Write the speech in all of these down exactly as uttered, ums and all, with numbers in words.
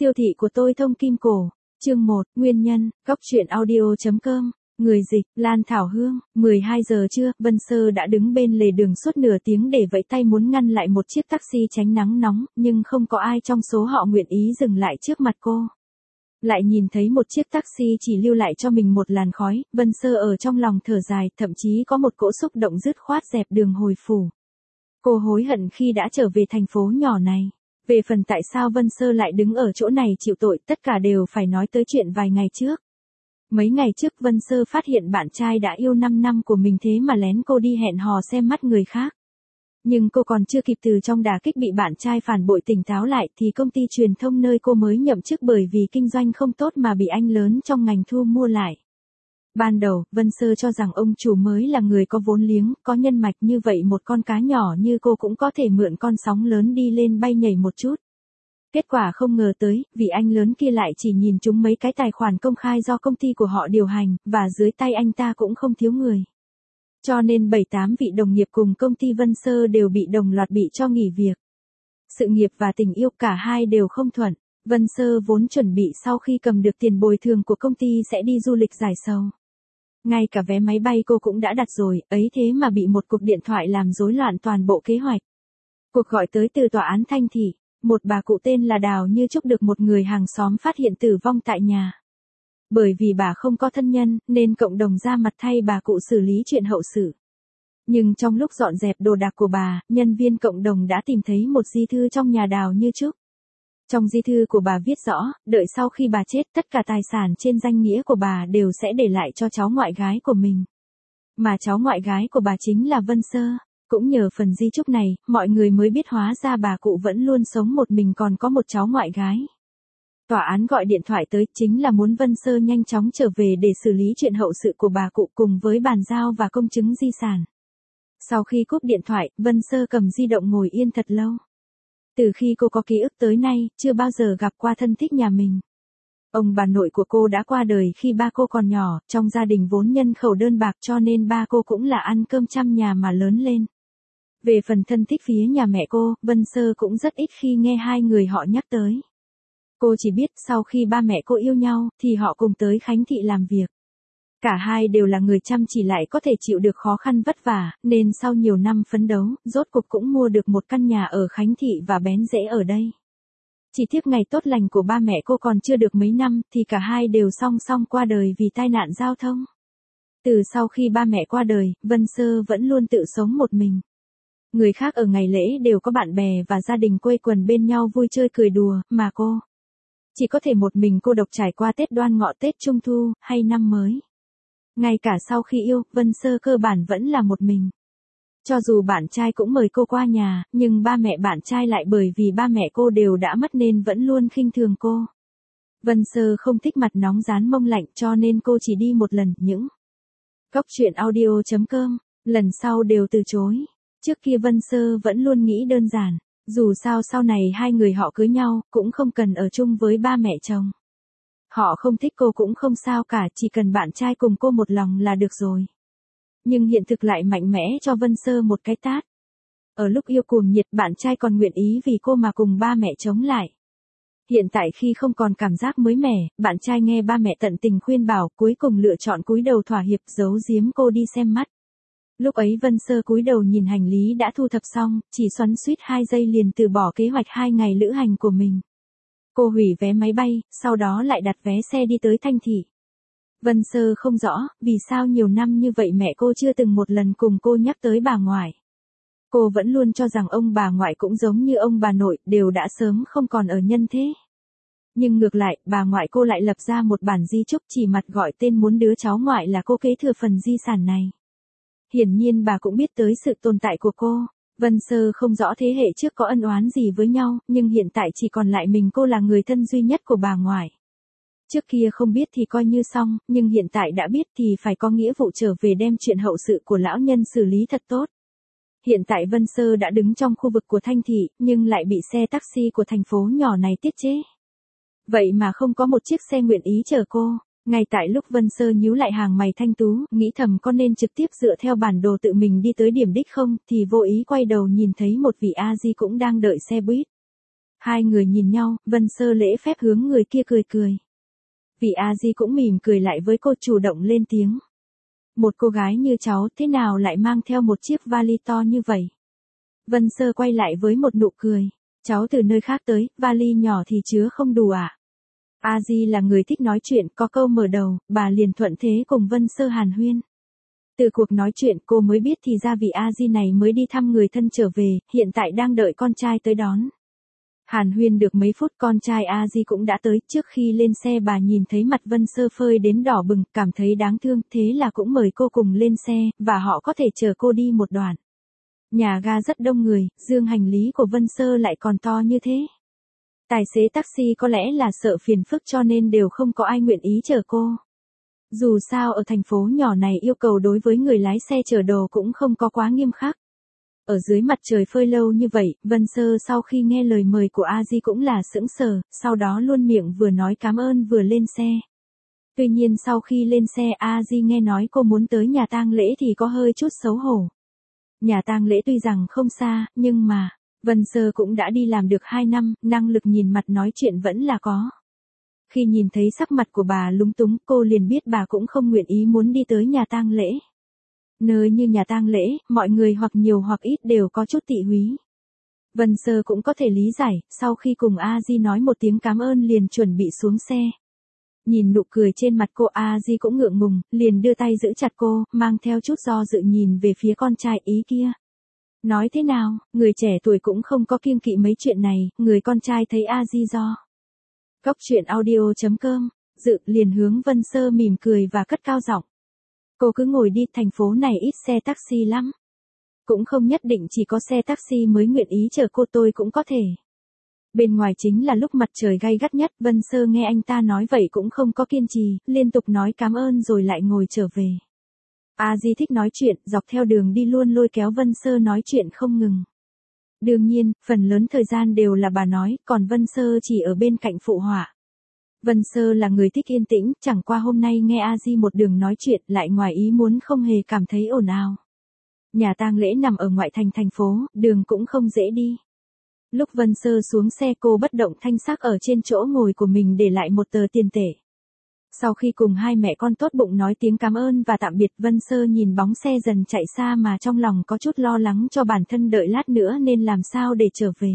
Siêu thị của tôi thông kim cổ. Chương một, nguyên nhân, góc truyện audio.com. Người dịch, Lan Thảo Hương. mười hai giờ trưa, Vân Sơ đã đứng bên lề đường suốt nửa tiếng để vẫy tay muốn ngăn lại một chiếc taxi tránh nắng nóng, nhưng không có ai trong số họ nguyện ý dừng lại trước mặt cô. Lại nhìn thấy một chiếc taxi chỉ lưu lại cho mình một làn khói, Vân Sơ ở trong lòng thở dài, thậm chí có một cỗ xúc động dứt khoát dẹp đường hồi phủ. Cô hối hận khi đã trở về thành phố nhỏ này. Về phần tại sao Vân Sơ lại đứng ở chỗ này chịu tội, tất cả đều phải nói tới chuyện vài ngày trước. Mấy ngày trước Vân Sơ phát hiện bạn trai đã yêu năm năm của mình thế mà lén cô đi hẹn hò xem mắt người khác. Nhưng cô còn chưa kịp từ trong đả kích bị bạn trai phản bội tỉnh táo lại thì công ty truyền thông nơi cô mới nhậm chức bởi vì kinh doanh không tốt mà bị anh lớn trong ngành thu mua lại. Ban đầu, Vân Sơ cho rằng ông chủ mới là người có vốn liếng, có nhân mạch, như vậy một con cá nhỏ như cô cũng có thể mượn con sóng lớn đi lên bay nhảy một chút. Kết quả không ngờ tới, vì anh lớn kia lại chỉ nhìn trúng mấy cái tài khoản công khai do công ty của họ điều hành, và dưới tay anh ta cũng không thiếu người. Cho nên bảy tám vị đồng nghiệp cùng công ty Vân Sơ đều bị đồng loạt bị cho nghỉ việc. Sự nghiệp và tình yêu cả hai đều không thuận. Vân Sơ vốn chuẩn bị sau khi cầm được tiền bồi thường của công ty sẽ đi du lịch giải sầu. Ngay cả vé máy bay cô cũng đã đặt rồi, ấy thế mà bị một cuộc điện thoại làm rối loạn toàn bộ kế hoạch. Cuộc gọi tới từ tòa án Thanh Thị, một bà cụ tên là Đào Như Trúc được một người hàng xóm phát hiện tử vong tại nhà. Bởi vì bà không có thân nhân, nên cộng đồng ra mặt thay bà cụ xử lý chuyện hậu sự. Nhưng trong lúc dọn dẹp đồ đạc của bà, nhân viên cộng đồng đã tìm thấy một di thư trong nhà Đào Như Trúc. Trong di thư của bà viết rõ, đợi sau khi bà chết, tất cả tài sản trên danh nghĩa của bà đều sẽ để lại cho cháu ngoại gái của mình. Mà cháu ngoại gái của bà chính là Vân Sơ. Cũng nhờ phần di chúc này, mọi người mới biết hóa ra bà cụ vẫn luôn sống một mình còn có một cháu ngoại gái. Tòa án gọi điện thoại tới chính là muốn Vân Sơ nhanh chóng trở về để xử lý chuyện hậu sự của bà cụ cùng với bàn giao và công chứng di sản. Sau khi cúp điện thoại, Vân Sơ cầm di động ngồi yên thật lâu. Từ khi cô có ký ức tới nay, chưa bao giờ gặp qua thân thích nhà mình. Ông bà nội của cô đã qua đời khi ba cô còn nhỏ, trong gia đình vốn nhân khẩu đơn bạc cho nên ba cô cũng là ăn cơm trăm nhà mà lớn lên. Về phần thân thích phía nhà mẹ cô, Vân Sơ cũng rất ít khi nghe hai người họ nhắc tới. Cô chỉ biết sau khi ba mẹ cô yêu nhau, thì họ cùng tới Khánh Thị làm việc. Cả hai đều là người chăm chỉ lại có thể chịu được khó khăn vất vả, nên sau nhiều năm phấn đấu, rốt cuộc cũng mua được một căn nhà ở Khánh Thị và bén rễ ở đây. Chỉ tiếc ngày tốt lành của ba mẹ cô còn chưa được mấy năm, thì cả hai đều song song qua đời vì tai nạn giao thông. Từ sau khi ba mẹ qua đời, Vân Sơ vẫn luôn tự sống một mình. Người khác ở ngày lễ đều có bạn bè và gia đình quây quần bên nhau vui chơi cười đùa, mà cô chỉ có thể một mình cô độc trải qua Tết Đoan Ngọ, Tết Trung Thu, hay năm mới. Ngay cả sau khi yêu, Vân Sơ cơ bản vẫn là một mình. Cho dù bạn trai cũng mời cô qua nhà, nhưng ba mẹ bạn trai lại bởi vì ba mẹ cô đều đã mất nên vẫn luôn khinh thường cô. Vân Sơ không thích mặt nóng rán mông lạnh cho nên cô chỉ đi một lần, những góc truyện audio.com, lần sau đều từ chối. Trước kia Vân Sơ vẫn luôn nghĩ đơn giản, dù sao sau này hai người họ cưới nhau, cũng không cần ở chung với ba mẹ chồng. Họ không thích cô cũng không sao cả, chỉ cần bạn trai cùng cô một lòng là được rồi. Nhưng hiện thực lại mạnh mẽ cho Vân Sơ một cái tát. Ở lúc yêu cuồng nhiệt, bạn trai còn nguyện ý vì cô mà cùng ba mẹ chống lại. Hiện tại khi không còn cảm giác mới mẻ, bạn trai nghe ba mẹ tận tình khuyên bảo, cuối cùng lựa chọn cúi đầu thỏa hiệp, giấu giếm cô đi xem mắt. Lúc ấy Vân Sơ cúi đầu nhìn hành lý đã thu thập xong, chỉ xoắn xuýt hai giây liền từ bỏ kế hoạch hai ngày lữ hành của mình. Cô hủy vé máy bay, sau đó lại đặt vé xe đi tới Thanh Thị. Vân Sơ không rõ, vì sao nhiều năm như vậy mẹ cô chưa từng một lần cùng cô nhắc tới bà ngoại. Cô vẫn luôn cho rằng ông bà ngoại cũng giống như ông bà nội, đều đã sớm không còn ở nhân thế. Nhưng ngược lại, bà ngoại cô lại lập ra một bản di chúc chỉ mặt gọi tên muốn đứa cháu ngoại là cô kế thừa phần di sản này. Hiển nhiên bà cũng biết tới sự tồn tại của cô. Vân Sơ không rõ thế hệ trước có ân oán gì với nhau, nhưng hiện tại chỉ còn lại mình cô là người thân duy nhất của bà ngoại. Trước kia không biết thì coi như xong, nhưng hiện tại đã biết thì phải có nghĩa vụ trở về đem chuyện hậu sự của lão nhân xử lý thật tốt. Hiện tại Vân Sơ đã đứng trong khu vực của Thanh Thị, nhưng lại bị xe taxi của thành phố nhỏ này tiết chế. Vậy mà không có một chiếc xe nguyện ý chở cô. Ngay tại lúc Vân Sơ nhíu lại hàng mày thanh tú, nghĩ thầm có nên trực tiếp dựa theo bản đồ tự mình đi tới điểm đích không, thì vô ý quay đầu nhìn thấy một vị A-di cũng đang đợi xe buýt. Hai người nhìn nhau, Vân Sơ lễ phép hướng người kia cười cười. Vị A Di cũng mỉm cười lại với cô, chủ động lên tiếng. Một cô gái như cháu thế nào lại mang theo một chiếc vali to như vậy? Vân Sơ quay lại với một nụ cười. Cháu từ nơi khác tới, vali nhỏ thì chứa không đủ à? A Di là người thích nói chuyện, có câu mở đầu, bà liền thuận thế cùng Vân Sơ hàn huyên. Từ cuộc nói chuyện cô mới biết thì ra vị A Di này mới đi thăm người thân trở về, hiện tại đang đợi con trai tới đón. Hàn huyên được mấy phút con trai A Di cũng đã tới, trước khi lên xe bà nhìn thấy mặt Vân Sơ phơi đến đỏ bừng, cảm thấy đáng thương, thế là cũng mời cô cùng lên xe, và họ có thể chở cô đi một đoạn. Nhà ga rất đông người, dương hành lý của Vân Sơ lại còn to như thế. Tài xế taxi có lẽ là sợ phiền phức cho nên đều không có ai nguyện ý chở cô. Dù sao ở thành phố nhỏ này yêu cầu đối với người lái xe chở đồ cũng không có quá nghiêm khắc. Ở dưới mặt trời phơi lâu như vậy, Vân Sơ sau khi nghe lời mời của A Di cũng là sững sờ, sau đó luôn miệng vừa nói cảm ơn vừa lên xe. Tuy nhiên sau khi lên xe A Di nghe nói cô muốn tới nhà tang lễ thì có hơi chút xấu hổ. Nhà tang lễ tuy rằng không xa, nhưng mà, Vân Sơ cũng đã đi làm được hai năm, năng lực nhìn mặt nói chuyện vẫn là có. Khi nhìn thấy sắc mặt của bà lúng túng, cô liền biết bà cũng không nguyện ý muốn đi tới nhà tang lễ. Nơi như nhà tang lễ, mọi người hoặc nhiều hoặc ít đều có chút tị húy. Vân Sơ cũng có thể lý giải, sau khi cùng A Di nói một tiếng cảm ơn liền chuẩn bị xuống xe. Nhìn nụ cười trên mặt cô, A Di cũng ngượng ngùng, liền đưa tay giữ chặt cô, mang theo chút do dự nhìn về phía con trai ý kia. Nói thế nào, người trẻ tuổi cũng không có kiêng kỵ mấy chuyện này, người con trai thấy A Di do. Góc truyện audio chấm com, Dự liền hướng Vân Sơ mỉm cười và cất cao giọng. Cô cứ ngồi đi, thành phố này ít xe taxi lắm. Cũng không nhất định chỉ có xe taxi mới nguyện ý chở cô, tôi cũng có thể. Bên ngoài chính là lúc mặt trời gay gắt nhất, Vân Sơ nghe anh ta nói vậy cũng không có kiên trì, liên tục nói cảm ơn rồi lại ngồi trở về. A Di thích nói chuyện, dọc theo đường đi luôn lôi kéo Vân Sơ nói chuyện không ngừng. Đương nhiên, phần lớn thời gian đều là bà nói, còn Vân Sơ chỉ ở bên cạnh phụ họa. Vân Sơ là người thích yên tĩnh, chẳng qua hôm nay nghe A Di một đường nói chuyện lại ngoài ý muốn không hề cảm thấy ồn ào. Nhà tang lễ nằm ở ngoại thành thành phố, đường cũng không dễ đi. Lúc Vân Sơ xuống xe cô bất động thanh sắc ở trên chỗ ngồi của mình để lại một tờ tiền tệ. Sau khi cùng hai mẹ con tốt bụng nói tiếng cảm ơn và tạm biệt, Vân Sơ nhìn bóng xe dần chạy xa mà trong lòng có chút lo lắng cho bản thân đợi lát nữa nên làm sao để trở về.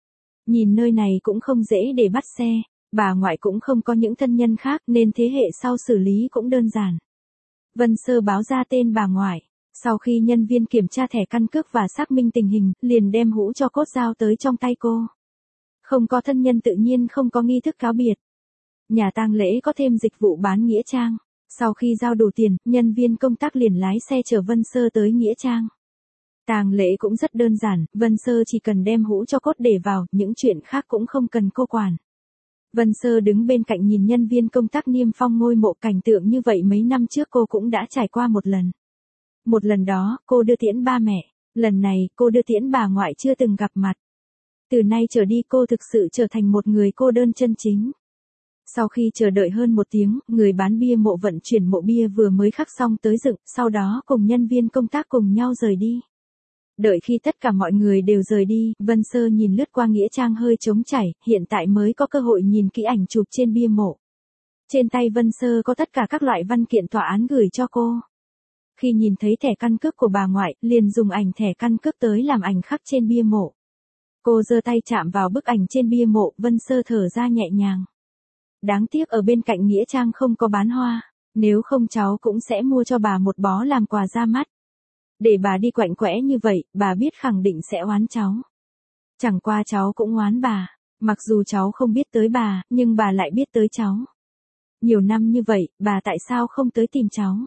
Nhìn nơi này cũng không dễ để bắt xe, bà ngoại cũng không có những thân nhân khác nên thế hệ sau xử lý cũng đơn giản. Vân Sơ báo ra tên bà ngoại. Sau khi nhân viên kiểm tra thẻ căn cước và xác minh tình hình, liền đem hũ cho cốt giao tới trong tay cô. Không có thân nhân tự nhiên không có nghi thức cáo biệt. Nhà tang lễ có thêm dịch vụ bán nghĩa trang. Sau khi giao đủ tiền, nhân viên công tác liền lái xe chở Vân Sơ tới nghĩa trang. Tang lễ cũng rất đơn giản, Vân Sơ chỉ cần đem hũ cho cốt để vào, những chuyện khác cũng không cần cô quản. Vân Sơ đứng bên cạnh nhìn nhân viên công tác niêm phong ngôi mộ, cảnh tượng như vậy mấy năm trước cô cũng đã trải qua một lần. Một lần đó, cô đưa tiễn ba mẹ, lần này cô đưa tiễn bà ngoại chưa từng gặp mặt. Từ nay trở đi cô thực sự trở thành một người cô đơn chân chính. Sau khi chờ đợi hơn một tiếng, người bán bia mộ vận chuyển mộ bia vừa mới khắc xong tới dựng, sau đó cùng nhân viên công tác cùng nhau rời đi. Đợi khi tất cả mọi người đều rời đi, Vân Sơ nhìn lướt qua nghĩa trang hơi trống trải, hiện tại mới có cơ hội nhìn kỹ ảnh chụp trên bia mộ. Trên tay Vân Sơ có tất cả các loại văn kiện tòa án gửi cho cô. Khi nhìn thấy thẻ căn cước của bà ngoại, liền dùng ảnh thẻ căn cước tới làm ảnh khắc trên bia mộ. Cô giơ tay chạm vào bức ảnh trên bia mộ, Vân Sơ thở ra nhẹ nhàng. Đáng tiếc ở bên cạnh nghĩa trang không có bán hoa, nếu không cháu cũng sẽ mua cho bà một bó làm quà ra mắt. Để bà đi quạnh quẽ như vậy, bà biết khẳng định sẽ oán cháu. Chẳng qua cháu cũng oán bà, mặc dù cháu không biết tới bà, nhưng bà lại biết tới cháu. Nhiều năm như vậy, bà tại sao không tới tìm cháu?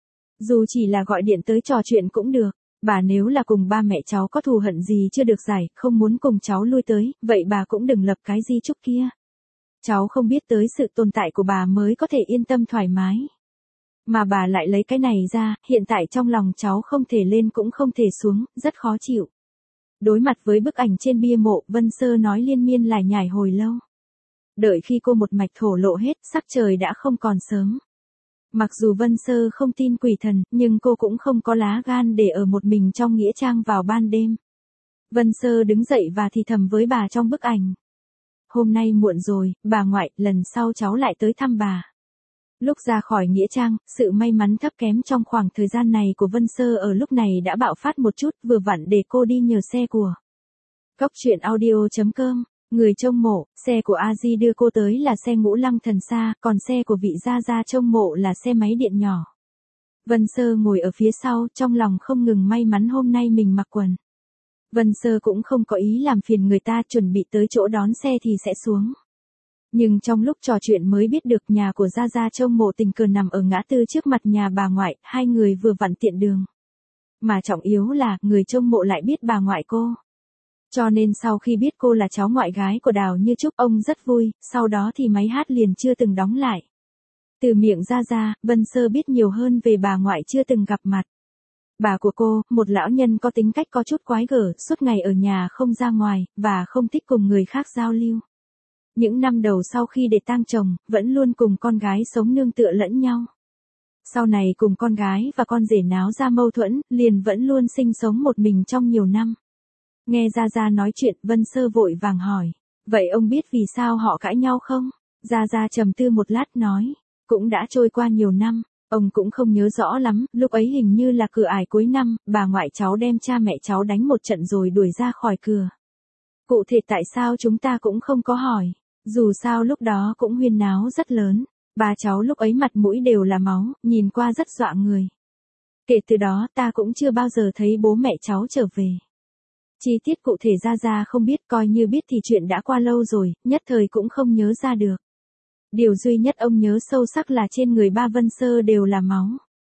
Dù chỉ là gọi điện tới trò chuyện cũng được, bà nếu là cùng ba mẹ cháu có thù hận gì chưa được giải, không muốn cùng cháu lui tới, vậy bà cũng đừng lập cái di chúc kia. Cháu không biết tới sự tồn tại của bà mới có thể yên tâm thoải mái. Mà bà lại lấy cái này ra, hiện tại trong lòng cháu không thể lên cũng không thể xuống, rất khó chịu. Đối mặt với bức ảnh trên bia mộ, Vân Sơ nói liên miên lải nhải hồi lâu. Đợi khi cô một mạch thổ lộ hết, sắc trời đã không còn sớm. Mặc dù Vân Sơ không tin quỷ thần, nhưng cô cũng không có lá gan để ở một mình trong nghĩa trang vào ban đêm. Vân Sơ đứng dậy và thì thầm với bà trong bức ảnh. hôm nay muộn rồi, bà ngoại, lần sau cháu lại tới thăm bà. Lúc ra khỏi nghĩa trang, sự may mắn thấp kém trong khoảng thời gian này của Vân Sơ ở lúc này đã bạo phát một chút, vừa vặn để cô đi nhờ xe của Cóc truyện audio chấm com. Người trông mộ, xe của A Di đưa cô tới là xe ngũ lăng thần xa, còn xe của vị gia gia trông mộ là xe máy điện nhỏ. Vân Sơ ngồi ở phía sau, trong lòng không ngừng may mắn hôm nay mình mặc quần. Vân Sơ cũng không có ý làm phiền người ta, chuẩn bị tới chỗ đón xe thì sẽ xuống. Nhưng trong lúc trò chuyện mới biết được nhà của gia gia trông mộ tình cờ nằm ở ngã tư trước mặt nhà bà ngoại, hai người vừa vặn tiện đường. Mà trọng yếu là, người trông mộ lại biết bà ngoại cô. Cho nên sau khi biết cô là cháu ngoại gái của Đào Như Trúc, ông rất vui, sau đó thì máy hát liền chưa từng đóng lại. Từ miệng gia gia, Vân Sơ biết nhiều hơn về bà ngoại chưa từng gặp mặt. Bà của cô, một lão nhân có tính cách có chút quái gở, suốt ngày ở nhà không ra ngoài, và không thích cùng người khác giao lưu. Những năm đầu sau khi để tang chồng, vẫn luôn cùng con gái sống nương tựa lẫn nhau. Sau này cùng con gái và con rể náo ra mâu thuẫn, liền vẫn luôn sinh sống một mình trong nhiều năm. Nghe Gia Gia nói chuyện, Vân Sơ vội vàng hỏi, vậy ông biết vì sao họ cãi nhau không? Gia Gia trầm tư một lát nói, cũng đã trôi qua nhiều năm, ông cũng không nhớ rõ lắm, lúc ấy hình như là cửa ải cuối năm, bà ngoại cháu đem cha mẹ cháu đánh một trận rồi đuổi ra khỏi cửa. Cụ thể tại sao chúng ta cũng không có hỏi, dù sao lúc đó cũng huyên náo rất lớn, ba cháu lúc ấy mặt mũi đều là máu, nhìn qua rất dọa người. Kể từ đó ta cũng chưa bao giờ thấy bố mẹ cháu trở về. Chi tiết cụ thể Gia Gia không biết, coi như biết thì chuyện đã qua lâu rồi, nhất thời cũng không nhớ ra được. Điều duy nhất ông nhớ sâu sắc là trên người ba Vân Sơ đều là máu.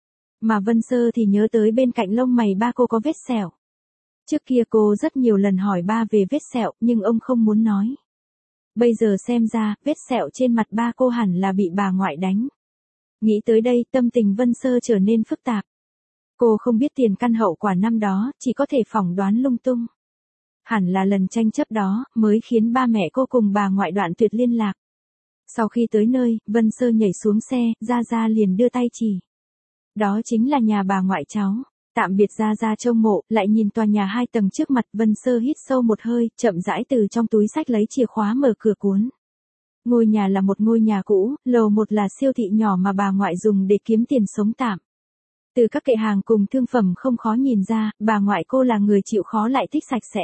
Mà Vân Sơ thì nhớ tới bên cạnh lông mày ba cô có vết sẹo. Trước kia cô rất nhiều lần hỏi ba về vết sẹo, nhưng ông không muốn nói. Bây giờ xem ra, vết sẹo trên mặt ba cô hẳn là bị bà ngoại đánh. Nghĩ tới đây, tâm tình Vân Sơ trở nên phức tạp. Cô không biết tiền căn hậu quả năm đó, chỉ có thể phỏng đoán lung tung. Hẳn là lần tranh chấp đó, mới khiến ba mẹ cô cùng bà ngoại đoạn tuyệt liên lạc. Sau khi tới nơi, Vân Sơ nhảy xuống xe, Gia Gia liền đưa tay chỉ. Đó chính là nhà bà ngoại cháu. Tạm biệt Gia Gia trông mộ, lại nhìn tòa nhà hai tầng trước mặt, Vân Sơ hít sâu một hơi, chậm rãi từ trong túi xách lấy chìa khóa mở cửa cuốn. Ngôi nhà là một ngôi nhà cũ, lầu một là siêu thị nhỏ mà bà ngoại dùng để kiếm tiền sống tạm. Từ các kệ hàng cùng thương phẩm không khó nhìn ra, bà ngoại cô là người chịu khó lại thích sạch sẽ.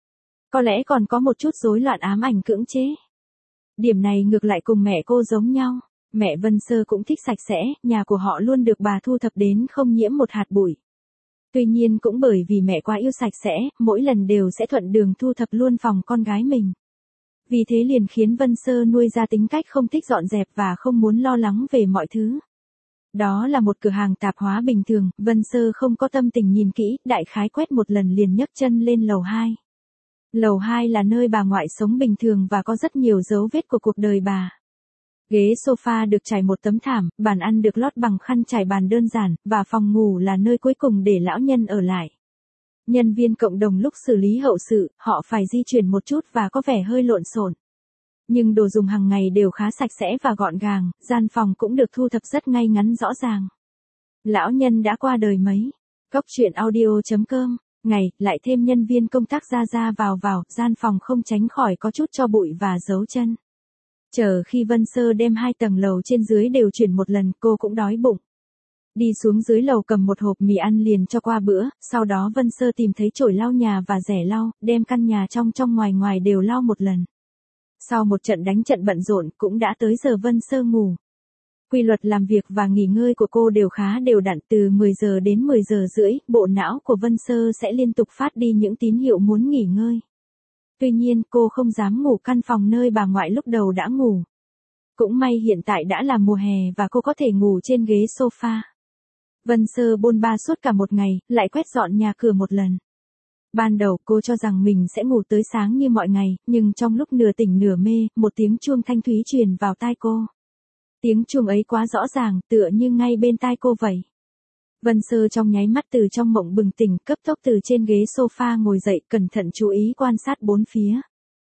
Có lẽ còn có một chút rối loạn ám ảnh cưỡng chế. Điểm này ngược lại cùng mẹ cô giống nhau. Mẹ Vân Sơ cũng thích sạch sẽ, nhà của họ luôn được bà thu thập đến không nhiễm một hạt bụi. Tuy nhiên cũng bởi vì mẹ quá yêu sạch sẽ, mỗi lần đều sẽ thuận đường thu thập luôn phòng con gái mình. Vì thế liền khiến Vân Sơ nuôi ra tính cách không thích dọn dẹp và không muốn lo lắng về mọi thứ. Đó là một cửa hàng tạp hóa bình thường, Vân Sơ không có tâm tình nhìn kỹ, đại khái quét một lần liền nhấc chân lên lầu hai. Lầu hai là nơi bà ngoại sống bình thường và có rất nhiều dấu vết của cuộc đời bà. Ghế sofa được trải một tấm thảm, bàn ăn được lót bằng khăn trải bàn đơn giản, và phòng ngủ là nơi cuối cùng để lão nhân ở lại. Nhân viên cộng đồng lúc xử lý hậu sự, họ phải di chuyển một chút và có vẻ hơi lộn xộn. Nhưng đồ dùng hàng ngày đều khá sạch sẽ và gọn gàng, gian phòng cũng được thu thập rất ngay ngắn rõ ràng. Lão nhân đã qua đời mấy. Cóc truyện audio chấm com. Ngày, lại thêm nhân viên công tác ra ra vào vào, gian phòng không tránh khỏi có chút tro bụi và dấu chân. Chờ khi Vân Sơ đem hai tầng lầu trên dưới đều chuyển một lần, cô cũng đói bụng. Đi xuống dưới lầu cầm một hộp mì ăn liền cho qua bữa, sau đó Vân Sơ tìm thấy chổi lau nhà và rẻ lau, đem căn nhà trong trong ngoài ngoài đều lau một lần. Sau một trận đánh trận bận rộn, cũng đã tới giờ Vân Sơ ngủ. Quy luật làm việc và nghỉ ngơi của cô đều khá đều đặn, từ mười giờ đến mười giờ rưỡi, bộ não của Vân Sơ sẽ liên tục phát đi những tín hiệu muốn nghỉ ngơi. Tuy nhiên, cô không dám ngủ căn phòng nơi bà ngoại lúc đầu đã ngủ. Cũng may hiện tại đã là mùa hè và cô có thể ngủ trên ghế sofa. Vân Sơ bôn ba suốt cả một ngày, lại quét dọn nhà cửa một lần. Ban đầu cô cho rằng mình sẽ ngủ tới sáng như mọi ngày, nhưng trong lúc nửa tỉnh nửa mê, một tiếng chuông thanh thúy truyền vào tai cô. Tiếng chuông ấy quá rõ ràng, tựa như ngay bên tai cô vậy. Vân Sơ trong nháy mắt từ trong mộng bừng tỉnh, cấp tốc từ trên ghế sofa ngồi dậy, cẩn thận chú ý quan sát bốn phía.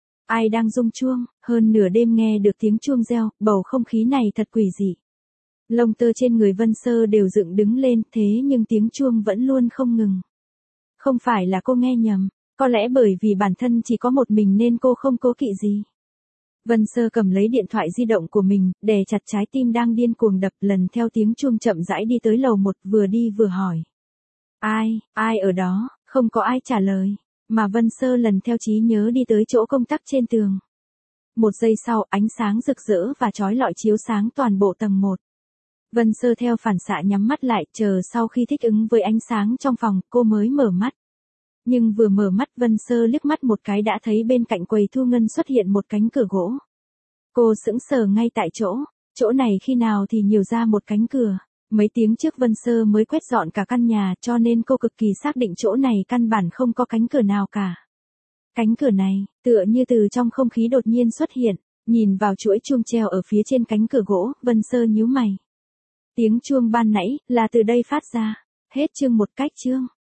Ai đang rung chuông, hơn nửa đêm nghe được tiếng chuông reo, bầu không khí này thật quỷ dị. Lông tơ trên người Vân Sơ đều dựng đứng lên, thế nhưng tiếng chuông vẫn luôn không ngừng. Không phải là cô nghe nhầm, có lẽ bởi vì bản thân chỉ có một mình nên cô không cố kỵ gì. Vân Sơ cầm lấy điện thoại di động của mình, đè chặt trái tim đang điên cuồng đập, lần theo tiếng chuông chậm rãi đi tới lầu một, vừa đi vừa hỏi. Ai, ai ở đó, không có ai trả lời, mà Vân Sơ lần theo trí nhớ đi tới chỗ công tắc trên tường. Một giây sau, ánh sáng rực rỡ và chói lọi chiếu sáng toàn bộ tầng một. Vân Sơ theo phản xạ nhắm mắt lại, chờ sau khi thích ứng với ánh sáng trong phòng, cô mới mở mắt. Nhưng vừa mở mắt Vân Sơ liếc mắt một cái đã thấy bên cạnh quầy thu ngân xuất hiện một cánh cửa gỗ. Cô sững sờ ngay tại chỗ, chỗ này khi nào thì nhiều ra một cánh cửa. Mấy tiếng trước Vân Sơ mới quét dọn cả căn nhà cho nên cô cực kỳ xác định chỗ này căn bản không có cánh cửa nào cả. Cánh cửa này, tựa như từ trong không khí đột nhiên xuất hiện, nhìn vào chuỗi chuông treo ở phía trên cánh cửa gỗ, Vân Sơ nhíu mày. Tiếng chuông ban nãy, là từ đây phát ra. Hết chương một cách chương.